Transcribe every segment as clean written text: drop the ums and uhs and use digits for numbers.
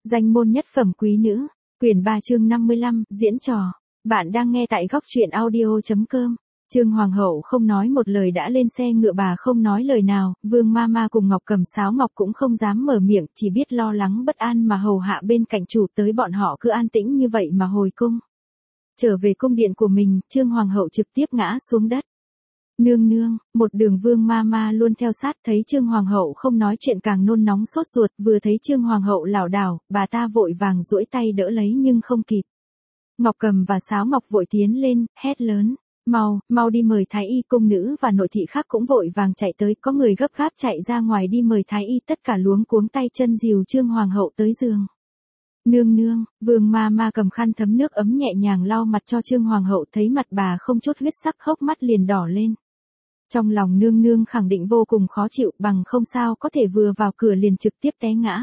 Danh môn nhất phẩm quý nữ, quyển 3 chương 55, diễn trò. Bạn đang nghe tại góc truyện audio.com. Trương Hoàng hậu không nói một lời đã lên xe ngựa, bà không nói lời nào, Vương Mama cùng Ngọc Cầm Sáo Ngọc cũng không dám mở miệng, chỉ biết lo lắng bất an mà hầu hạ bên cạnh chủ, tới bọn họ cứ an tĩnh như vậy mà hồi cung. Trở về cung điện của mình, Trương Hoàng hậu trực tiếp ngã xuống đất. Nương nương, một đường Vương Mama luôn theo sát, thấy Trương Hoàng hậu không nói chuyện càng nôn nóng sốt ruột, vừa thấy Trương Hoàng hậu lảo đảo, bà ta vội vàng duỗi tay đỡ lấy nhưng không kịp. Ngọc Cầm và Sáo Ngọc vội tiến lên, hét lớn, mau đi mời thái y. Cung nữ và nội thị khác cũng vội vàng chạy tới, có người gấp gáp chạy ra ngoài đi mời thái y, tất cả luống cuống tay chân dìu Trương Hoàng hậu tới giường. Nương nương, Vương Mama cầm khăn thấm nước ấm nhẹ nhàng lau mặt cho Trương Hoàng hậu, thấy mặt bà không chút huyết sắc, hốc mắt liền đỏ lên. Trong lòng nương nương khẳng định vô cùng khó chịu, bằng không sao có thể vừa vào cửa liền trực tiếp té ngã.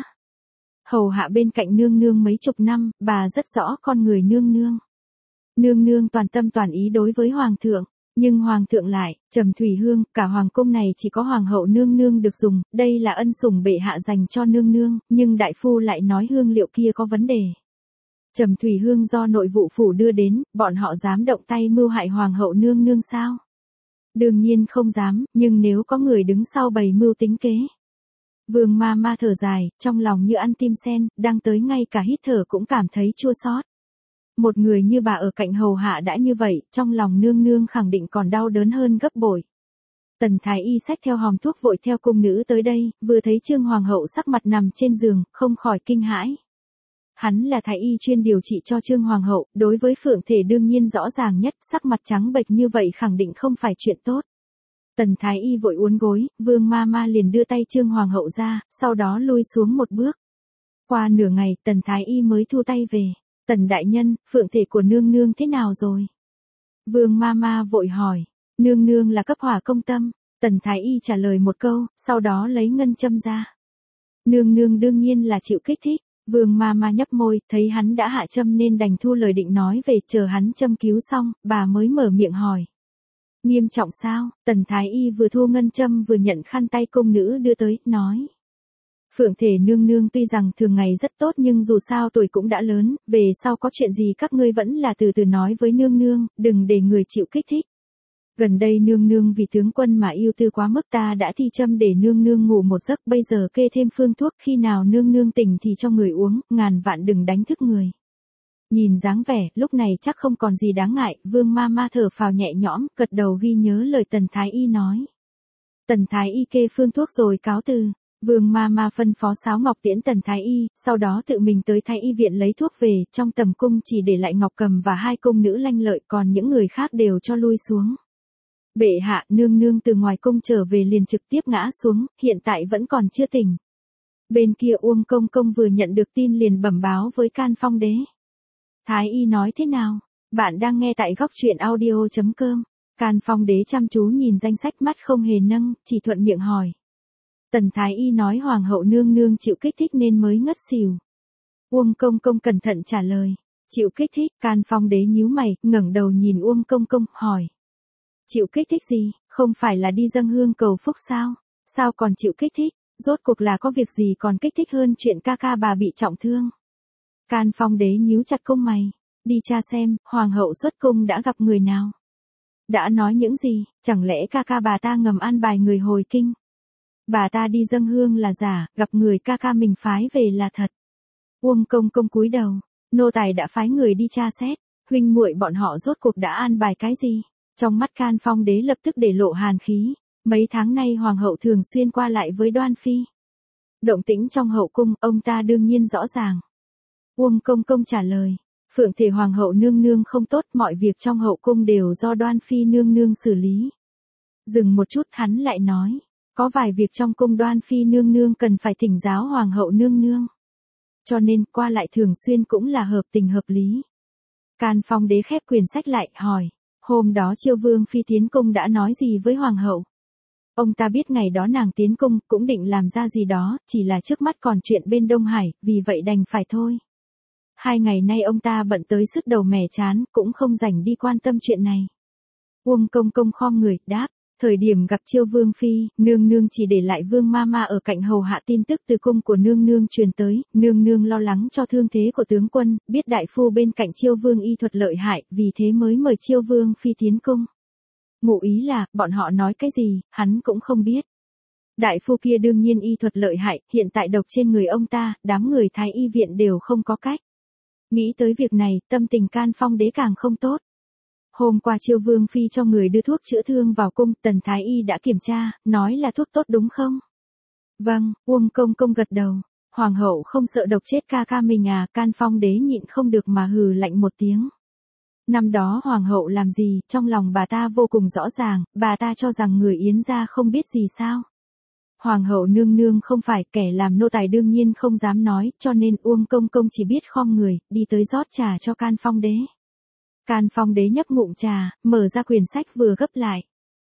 Hầu hạ bên cạnh nương nương mấy chục năm, bà rất rõ con người nương nương. Nương nương toàn tâm toàn ý đối với hoàng thượng, nhưng hoàng thượng lại, Trầm Thủy Hương, cả hoàng cung này chỉ có hoàng hậu nương nương được dùng, đây là ân sủng bệ hạ dành cho nương nương, nhưng đại phu lại nói hương liệu kia có vấn đề. Trầm Thủy Hương do nội vụ phủ đưa đến, bọn họ dám động tay mưu hại hoàng hậu nương nương sao? Đương nhiên không dám, nhưng nếu có người đứng sau bày mưu tính kế. Vương Mama thở dài, trong lòng như ăn tim sen, đang tới ngay cả hít thở cũng cảm thấy chua xót. Một người như bà ở cạnh hầu hạ đã như vậy, trong lòng nương nương khẳng định còn đau đớn hơn gấp bội. Tần thái y xách theo hòm thuốc vội theo cung nữ tới đây, vừa thấy Trương Hoàng hậu sắc mặt nằm trên giường, không khỏi kinh hãi. Hắn là thái y chuyên điều trị cho Trương Hoàng hậu, đối với Phượng thể đương nhiên rõ ràng nhất, sắc mặt trắng bệch như vậy khẳng định không phải chuyện tốt. Tần thái y vội uốn gối, Vương Mama liền đưa tay Trương Hoàng hậu ra, sau đó lui xuống một bước. Qua nửa ngày, Tần thái y mới thu tay về. Tần đại nhân, Phượng thể của nương nương thế nào rồi? Vương Mama vội hỏi. Nương nương là cấp hỏa công tâm. Tần thái y trả lời một câu, sau đó lấy ngân châm ra. Nương nương đương nhiên là chịu kích thích. Vương Mama nhấp môi, thấy hắn đã hạ châm nên đành thu lời định nói về, chờ hắn châm cứu xong, bà mới mở miệng hỏi. Nghiêm trọng sao? Tần thái y vừa thu ngân châm vừa nhận khăn tay cung nữ đưa tới, nói. Phượng thể nương nương tuy rằng thường ngày rất tốt nhưng dù sao tuổi cũng đã lớn, về sau có chuyện gì các ngươi vẫn là từ từ nói với nương nương, đừng để người chịu kích thích. Gần đây nương nương vì tướng quân mà yêu tư quá mức, ta đã thi châm để nương nương ngủ một giấc, bây giờ kê thêm phương thuốc, khi nào nương nương tỉnh thì cho người uống, ngàn vạn đừng đánh thức người. Nhìn dáng vẻ, lúc này chắc không còn gì đáng ngại, Vương Mama thở phào nhẹ nhõm, gật đầu ghi nhớ lời Tần thái y nói. Tần thái y kê phương thuốc rồi cáo từ. Vương Mama phân phó Sáo Ngọc tiễn Tần thái y, sau đó tự mình tới thái y viện lấy thuốc về, trong tầm cung chỉ để lại Ngọc Cầm và hai cung nữ lanh lợi, còn những người khác đều cho lui xuống. Bệ hạ, nương nương từ ngoài cung trở về liền trực tiếp ngã xuống, hiện tại vẫn còn chưa tỉnh. Bên kia Uông công công vừa nhận được tin liền bẩm báo với Can Phong đế. Thái y nói thế nào? Bạn đang nghe tại góc truyện audio.com. Can Phong đế chăm chú nhìn danh sách, mắt không hề nâng, chỉ thuận miệng hỏi. Tần thái y nói hoàng hậu nương nương chịu kích thích nên mới ngất xỉu. Uông công công cẩn thận trả lời. Chịu kích thích? Can Phong đế nhíu mày, ngẩng đầu nhìn Uông công công, hỏi. Chịu kích thích gì? Không phải là đi dâng hương cầu phúc sao? Sao còn chịu kích thích? Rốt cuộc là có việc gì còn kích thích hơn chuyện ca ca bà bị trọng thương? Can Phong đế nhíu chặt công mày. Đi tra xem, hoàng hậu xuất cung đã gặp người nào? Đã nói những gì? Chẳng lẽ ca ca bà ta ngầm an bài người hồi kinh? Bà ta đi dâng hương là giả, gặp người ca ca mình phái về là thật. Uông công công cúi đầu, nô tài đã phái người đi tra xét, huynh muội bọn họ rốt cuộc đã an bài cái gì? Trong mắt Can Phong đế lập tức để lộ hàn khí, mấy tháng nay hoàng hậu thường xuyên qua lại với Đoan phi. Động tĩnh trong hậu cung, ông ta đương nhiên rõ ràng. Uông công công trả lời, Phượng thể hoàng hậu nương nương không tốt, mọi việc trong hậu cung đều do Đoan phi nương nương xử lý. Dừng một chút hắn lại nói. Có vài việc trong cung Đoan phi nương nương cần phải thỉnh giáo hoàng hậu nương nương. Cho nên qua lại thường xuyên cũng là hợp tình hợp lý. Can Phong đế khép quyển sách lại, hỏi. Hôm đó Chiêu Vương phi tiến cung đã nói gì với hoàng hậu? Ông ta biết ngày đó nàng tiến cung cũng định làm ra gì đó, chỉ là trước mắt còn chuyện bên Đông Hải, vì vậy đành phải thôi. 2 ngày nay ông ta bận tới sức đầu mẻ chán, cũng không rảnh đi quan tâm chuyện này. Uông công công khom người, đáp. Thời điểm gặp Chiêu Vương phi, nương nương chỉ để lại Vương Mama ở cạnh hầu hạ tin tức từ cung của nương nương truyền tới, nương nương lo lắng cho thương thế của tướng quân, biết đại phu bên cạnh Chiêu Vương y thuật lợi hại, vì thế mới mời Chiêu Vương phi tiến cung. Ngụ ý là, bọn họ nói cái gì, hắn cũng không biết. Đại phu kia đương nhiên y thuật lợi hại, hiện tại độc trên người ông ta, đám người thái y viện đều không có cách. Nghĩ tới việc này, tâm tình Can Phong Đế càng không tốt. Hôm qua Chiêu Vương phi cho người đưa thuốc chữa thương vào cung, Tần thái y đã kiểm tra, nói là thuốc tốt đúng không? Vâng, Uông công công gật đầu. Hoàng hậu không sợ độc chết ca ca mình à? Can Phong Đế nhịn không được mà hừ lạnh một tiếng. Năm đó hoàng hậu làm gì, trong lòng bà ta vô cùng rõ ràng, bà ta cho rằng người Yến gia không biết gì sao? Hoàng hậu nương nương không phải, kẻ làm nô tài đương nhiên không dám nói, cho nên Uông công công chỉ biết khom người, đi tới rót trà cho Can Phong Đế. Can Phong Đế nhấp ngụm trà, mở ra quyển sách vừa gấp lại.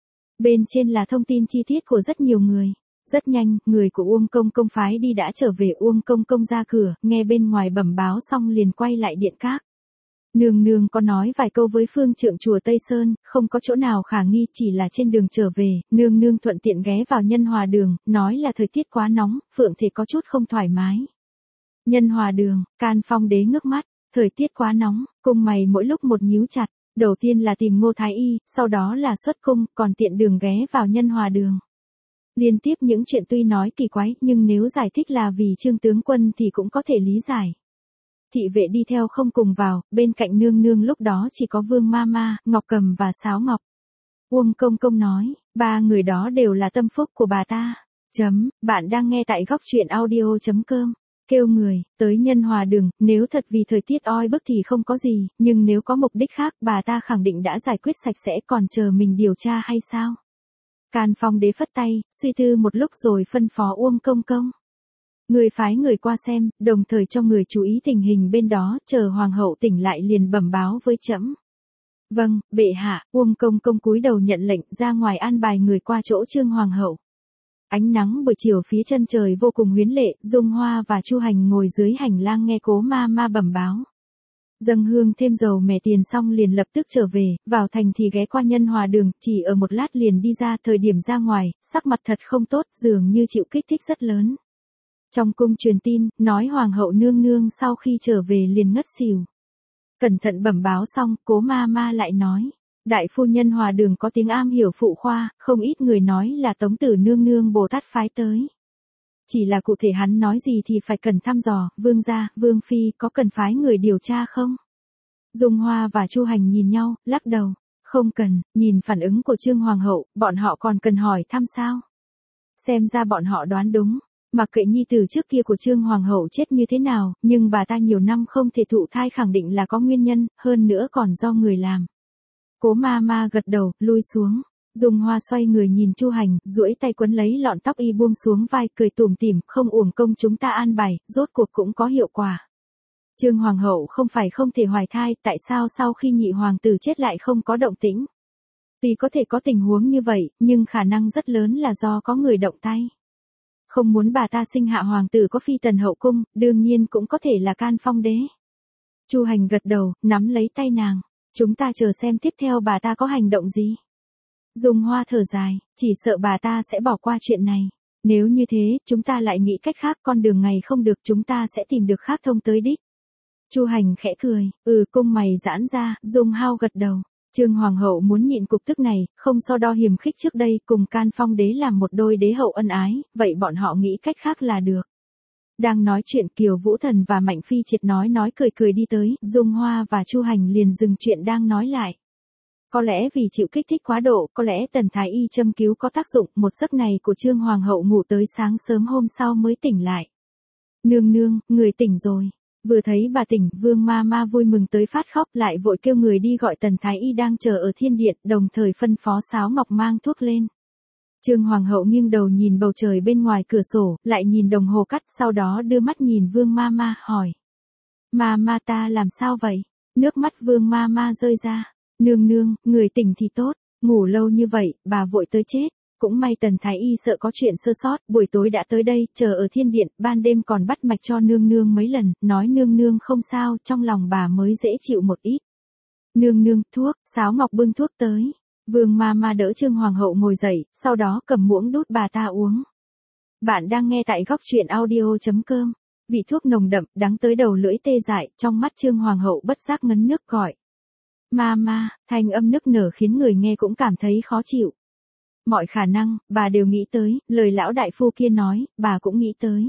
Bên trên là thông tin chi tiết của rất nhiều người. Rất nhanh, người của Uông công công phái đi đã trở về. Uông công công ra cửa, nghe bên ngoài bẩm báo xong liền quay lại điện các. Nương nương có nói vài câu với phương trượng chùa Tây Sơn, không có chỗ nào khả nghi, chỉ là trên đường trở về, nương nương thuận tiện ghé vào Nhân Hòa đường, nói là thời tiết quá nóng, phượng thể có chút không thoải mái. Nhân Hòa đường, Can Phong Đế ngước mắt, thời tiết quá nóng, cung mày mỗi lúc một nhíu chặt, đầu tiên là tìm Ngô Thái Y, sau đó là xuất cung, còn tiện đường ghé vào Nhân Hòa đường. Liên tiếp những chuyện tuy nói kỳ quái, nhưng nếu giải thích là vì Trương tướng quân thì cũng có thể lý giải. Thị vệ đi theo không cùng vào, bên cạnh nương nương lúc đó chỉ có Vương Mama, Ngọc Cầm và Sáo Ngọc. Uông công công nói, ba người đó đều là tâm phúc của bà ta. Bạn đang nghe tại góc truyện audio.com. Kêu người, tới Nhân Hòa đường, nếu thật vì thời tiết oi bức thì không có gì, nhưng nếu có mục đích khác, bà ta khẳng định đã giải quyết sạch sẽ, còn chờ mình điều tra hay sao? Can Phong Đế phất tay, suy tư một lúc rồi phân phó Uông công công. Người phái người qua xem, đồng thời cho người chú ý tình hình bên đó, chờ hoàng hậu tỉnh lại liền bẩm báo với trẫm. Vâng, bệ hạ. Uông công công cúi đầu nhận lệnh, ra ngoài an bài người qua chỗ Trương hoàng hậu. Ánh nắng buổi chiều phía chân trời vô cùng huyến lệ, Dung Hoa và Chu Hành ngồi dưới hành lang nghe Cố ma bẩm báo. Dâng hương thêm dầu mè tiền xong liền lập tức trở về, vào thành thì ghé qua Nhân Hòa đường, chỉ ở một lát liền đi ra. Thời điểm ra ngoài, sắc mặt thật không tốt, dường như chịu kích thích rất lớn. Trong cung truyền tin, nói hoàng hậu nương nương sau khi trở về liền ngất xỉu. Cẩn thận bẩm báo xong, Cố ma lại nói, đại phu Nhân Hòa đường có tiếng am hiểu phụ khoa, không ít người nói là Tống tử nương nương Bồ Tát phái tới. Chỉ là cụ thể hắn nói gì thì phải cần thăm dò. Vương gia, Vương phi có cần phái người điều tra không? Dung Hoa và Chu Hành nhìn nhau, lắc đầu, không cần. Nhìn phản ứng của Trương hoàng hậu, bọn họ còn cần hỏi thăm sao? Xem ra bọn họ đoán đúng. Mặc kệ nhi tử trước kia của Trương hoàng hậu chết như thế nào, nhưng bà ta nhiều năm không thể thụ thai khẳng định là có nguyên nhân, hơn nữa còn do người làm. Cố ma gật đầu, lui xuống. Dung Hoa xoay người nhìn Chu Hành, duỗi tay quấn lấy lọn tóc y buông xuống vai, cười tủm tỉm, không uổng công chúng ta an bài, rốt cuộc cũng có hiệu quả. Trương hoàng hậu không phải không thể hoài thai, tại sao sau khi nhị hoàng tử chết lại không có động tĩnh? Tuy có thể có tình huống như vậy, nhưng khả năng rất lớn là do có người động tay. Không muốn bà ta sinh hạ hoàng tử có phi tần hậu cung, đương nhiên cũng có thể là Can Phong Đế. Chu Hành gật đầu, nắm lấy tay nàng. Chúng ta chờ xem tiếp theo bà ta có hành động gì. Dung Hoa thở dài, chỉ sợ bà ta sẽ bỏ qua chuyện này. Nếu như thế, chúng ta lại nghĩ cách khác, con đường này không được, chúng ta sẽ tìm được khác thông tới đích. Chu Hành khẽ cười, cung mày giãn ra. Dung Hao gật đầu. Trương hoàng hậu muốn nhịn cục tức này, không so đo hiềm khích trước đây, cùng Can Phong Đế làm một đôi đế hậu ân ái, vậy bọn họ nghĩ cách khác là được. Đang nói chuyện, Kiều Vũ Thần và Mạnh Phi Triệt nói cười đi tới, Dung Hoa và Chu Hành liền dừng chuyện đang nói lại. Có lẽ vì chịu kích thích quá độ, có lẽ Tần Thái Y châm cứu có tác dụng, một giấc này của Trương hoàng hậu ngủ tới sáng sớm hôm sau mới tỉnh lại. Nương nương, người tỉnh rồi. Vừa thấy bà tỉnh, Vương ma vui mừng tới phát khóc, lại vội kêu người đi gọi Tần Thái Y đang chờ ở thiên điện, đồng thời phân phó Sáo Ngọc mang thuốc lên. Trương hoàng hậu nghiêng đầu nhìn bầu trời bên ngoài cửa sổ, lại nhìn đồng hồ cắt, sau đó đưa mắt nhìn Vương ma hỏi. Ma ta làm sao vậy? Nước mắt Vương ma rơi ra. Nương nương, người tỉnh thì tốt, ngủ lâu như vậy, bà vội tới chết. Cũng may Tần Thái Y sợ có chuyện sơ sót, buổi tối đã tới đây, chờ ở thiên điện, ban đêm còn bắt mạch cho nương nương mấy lần, nói nương nương không sao, trong lòng bà mới dễ chịu một ít. Nương nương, thuốc. Sáo Ngọc bưng thuốc tới. Vương Mama đỡ Trương Hoàng hậu ngồi dậy, sau đó cầm muỗng đút bà ta uống. Bạn đang nghe tại góc truyện audio.com. Vị thuốc nồng đậm, đắng tới đầu lưỡi tê dại, trong mắt Trương Hoàng hậu bất giác ngấn nước gọi. Mama, thanh âm nức nở khiến người nghe cũng cảm thấy khó chịu. Mọi khả năng, bà đều nghĩ tới, lời lão đại phu kia nói, bà cũng nghĩ tới.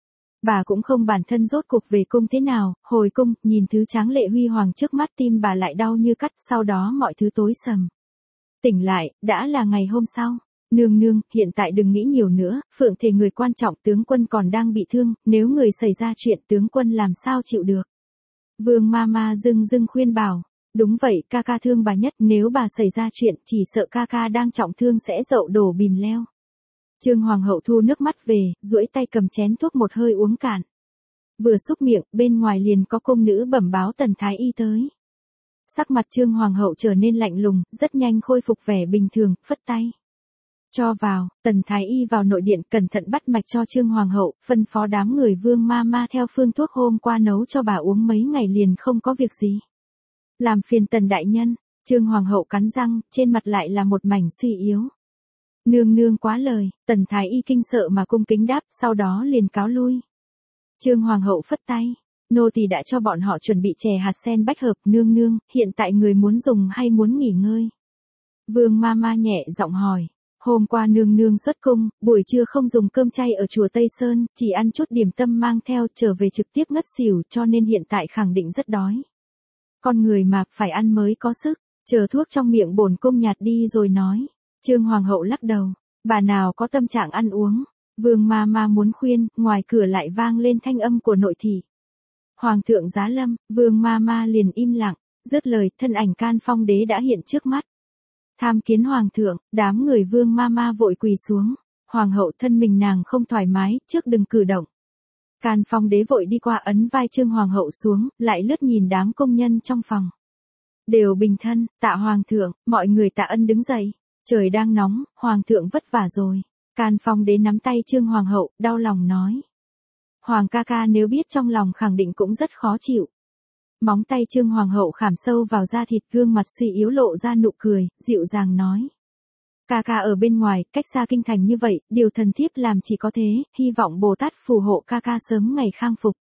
Bà cũng không bản thân rốt cuộc về cung thế nào, hồi cung, nhìn thứ tráng lệ huy hoàng trước mắt tim bà lại đau như cắt, sau đó mọi thứ tối sầm. Tỉnh lại, đã là ngày hôm sau. Nương nương, hiện tại đừng nghĩ nhiều nữa, phượng thể người quan trọng tướng quân còn đang bị thương, nếu người xảy ra chuyện tướng quân làm sao chịu được. Vương Mama dưng khuyên bảo, đúng vậy, ca ca thương bà nhất, nếu bà xảy ra chuyện, chỉ sợ ca ca đang trọng thương sẽ dậu đổ bìm leo. Trương Hoàng hậu thu nước mắt về, duỗi tay cầm chén thuốc một hơi uống cạn. Vừa xúc miệng, bên ngoài liền có cung nữ bẩm báo Tần Thái Y tới. Sắc mặt Trương Hoàng hậu trở nên lạnh lùng, rất nhanh khôi phục vẻ bình thường, phất tay. Cho vào, Tần Thái Y vào nội điện cẩn thận bắt mạch cho Trương Hoàng hậu, phân phó đám người Vương Mama theo phương thuốc hôm qua nấu cho bà uống mấy ngày liền không có việc gì. Làm phiền Tần đại nhân, Trương Hoàng hậu cắn răng, trên mặt lại là một mảnh suy yếu. Nương nương quá lời, Tần Thái Y kinh sợ mà cung kính đáp, sau đó liền cáo lui. Trương Hoàng hậu phất tay, nô tỳ đã cho bọn họ chuẩn bị chè hạt sen bách hợp, nương nương, hiện tại người muốn dùng hay muốn nghỉ ngơi? Vương Mama nhẹ giọng hỏi. Hôm qua nương nương xuất cung, buổi trưa không dùng cơm chay ở chùa Tây Sơn, chỉ ăn chút điểm tâm mang theo trở về trực tiếp ngất xỉu cho nên hiện tại khẳng định rất đói. Con người mà, phải ăn mới có sức, chờ thuốc trong miệng bổn cung nhạt đi rồi nói. Trương Hoàng hậu lắc đầu, bà nào có tâm trạng ăn uống. Vương Mama muốn khuyên, ngoài cửa lại vang lên thanh âm của nội thị. Hoàng thượng giá lâm, Vương Mama liền im lặng, dứt lời, thân ảnh Can Phong đế đã hiện trước mắt. Tham kiến hoàng thượng, đám người Vương Mama vội quỳ xuống. Hoàng hậu thân mình nàng không thoải mái, trước đừng cử động. Can Phong đế vội đi qua ấn vai Trương Hoàng hậu xuống, lại lướt nhìn đám công nhân trong phòng. Đều bình thân, tạ hoàng thượng, mọi người tạ ân đứng dậy. Trời đang nóng, hoàng thượng vất vả rồi. Can Phong đế nắm tay Trương Hoàng hậu, đau lòng nói. Hoàng ca ca nếu biết trong lòng khẳng định cũng rất khó chịu. Móng tay Trương Hoàng hậu khảm sâu vào da thịt, gương mặt suy yếu lộ ra nụ cười, dịu dàng nói. Ca ca ở bên ngoài, cách xa kinh thành như vậy, điều thần thiếp làm chỉ có thế, hy vọng Bồ Tát phù hộ ca ca sớm ngày khang phục.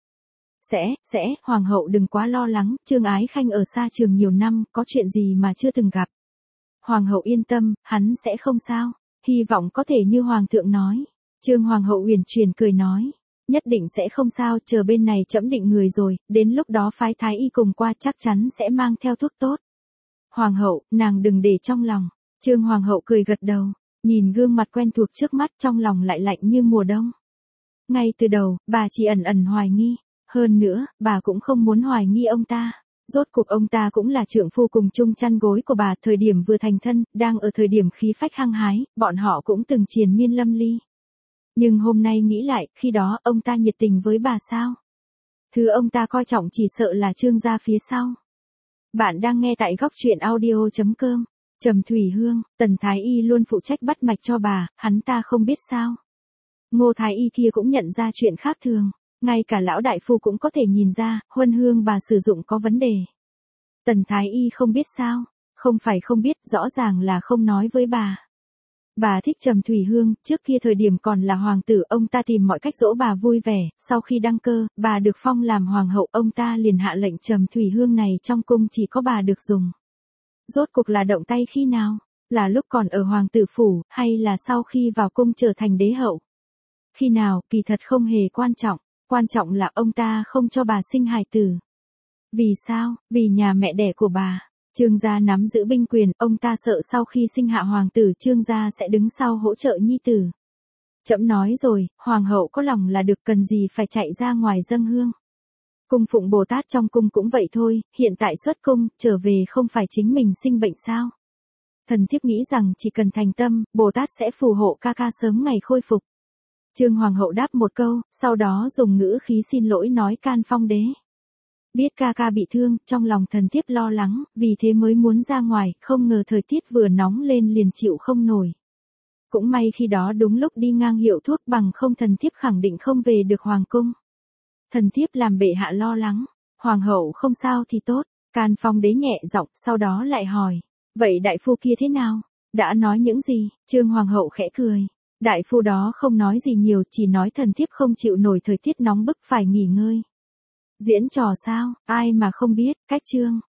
Sẽ, Hoàng hậu đừng quá lo lắng, Trương Ái Khanh ở xa trường nhiều năm, có chuyện gì mà chưa từng gặp. Hoàng hậu yên tâm, hắn sẽ không sao, hy vọng có thể như Hoàng thượng nói. Trương Hoàng hậu uyển chuyển cười nói. Nhất định sẽ không sao, chờ bên này trẫm định người rồi, đến lúc đó phái Thái Y cùng qua chắc chắn sẽ mang theo thuốc tốt. Hoàng hậu, nàng đừng để trong lòng. Trương Hoàng hậu cười gật đầu, nhìn gương mặt quen thuộc trước mắt trong lòng lại lạnh như mùa đông. Ngay từ đầu, bà chỉ ẩn hoài nghi, hơn nữa, bà cũng không muốn hoài nghi ông ta. Rốt cuộc ông ta cũng là trượng phu cùng chung chăn gối của bà, thời điểm vừa thành thân, đang ở thời điểm khí phách hăng hái, bọn họ cũng từng triền miên lâm ly. Nhưng hôm nay nghĩ lại, khi đó ông ta nhiệt tình với bà sao? Thứ ông ta coi trọng chỉ sợ là Trương gia phía sau. Bạn đang nghe tại góc truyện audio.com. Trầm Thủy Hương, Tần Thái Y luôn phụ trách bắt mạch cho bà, hắn ta không biết sao. Ngô Thái Y kia cũng nhận ra chuyện khác thường. Ngay cả lão đại phu cũng có thể nhìn ra, huân hương bà sử dụng có vấn đề. Tần Thái Y không biết sao? Không phải không biết, rõ ràng là không nói với bà. Bà thích Trầm Thủy Hương, trước kia thời điểm còn là hoàng tử, ông ta tìm mọi cách dỗ bà vui vẻ, sau khi đăng cơ, bà được phong làm hoàng hậu, ông ta liền hạ lệnh Trầm Thủy Hương này trong cung chỉ có bà được dùng. Rốt cuộc là động tay khi nào? Là lúc còn ở hoàng tử phủ, hay là sau khi vào cung trở thành đế hậu? Khi nào, kỳ thật không hề quan trọng là ông ta không cho bà sinh hài tử. Vì sao? Vì nhà mẹ đẻ của bà. Trương gia nắm giữ binh quyền, ông ta sợ sau khi sinh hạ hoàng tử Trương gia sẽ đứng sau hỗ trợ nhi tử. Trẫm nói rồi, hoàng hậu có lòng là được, cần gì phải chạy ra ngoài dâng hương. Cung phụng Bồ Tát trong cung cũng vậy thôi, hiện tại xuất cung, trở về không phải chính mình sinh bệnh sao. Thần thiếp nghĩ rằng chỉ cần thành tâm, Bồ Tát sẽ phù hộ ca ca sớm ngày khôi phục. Trương Hoàng hậu đáp một câu, sau đó dùng ngữ khí xin lỗi nói Can Phong đế. Biết ca ca bị thương, trong lòng thần thiếp lo lắng, vì thế mới muốn ra ngoài, không ngờ thời tiết vừa nóng lên liền chịu không nổi. Cũng may khi đó đúng lúc đi ngang hiệu thuốc, bằng không thần thiếp khẳng định không về được hoàng cung. Thần thiếp làm bệ hạ lo lắng, hoàng hậu không sao thì tốt. Can Phong đế nhẹ giọng, sau đó lại hỏi. Vậy đại phu kia thế nào? Đã nói những gì? Trương Hoàng hậu khẽ cười. Đại phu đó không nói gì nhiều, chỉ nói thần thiếp không chịu nổi thời tiết nóng bức phải nghỉ ngơi. Diễn trò sao, ai mà không biết, cách Trương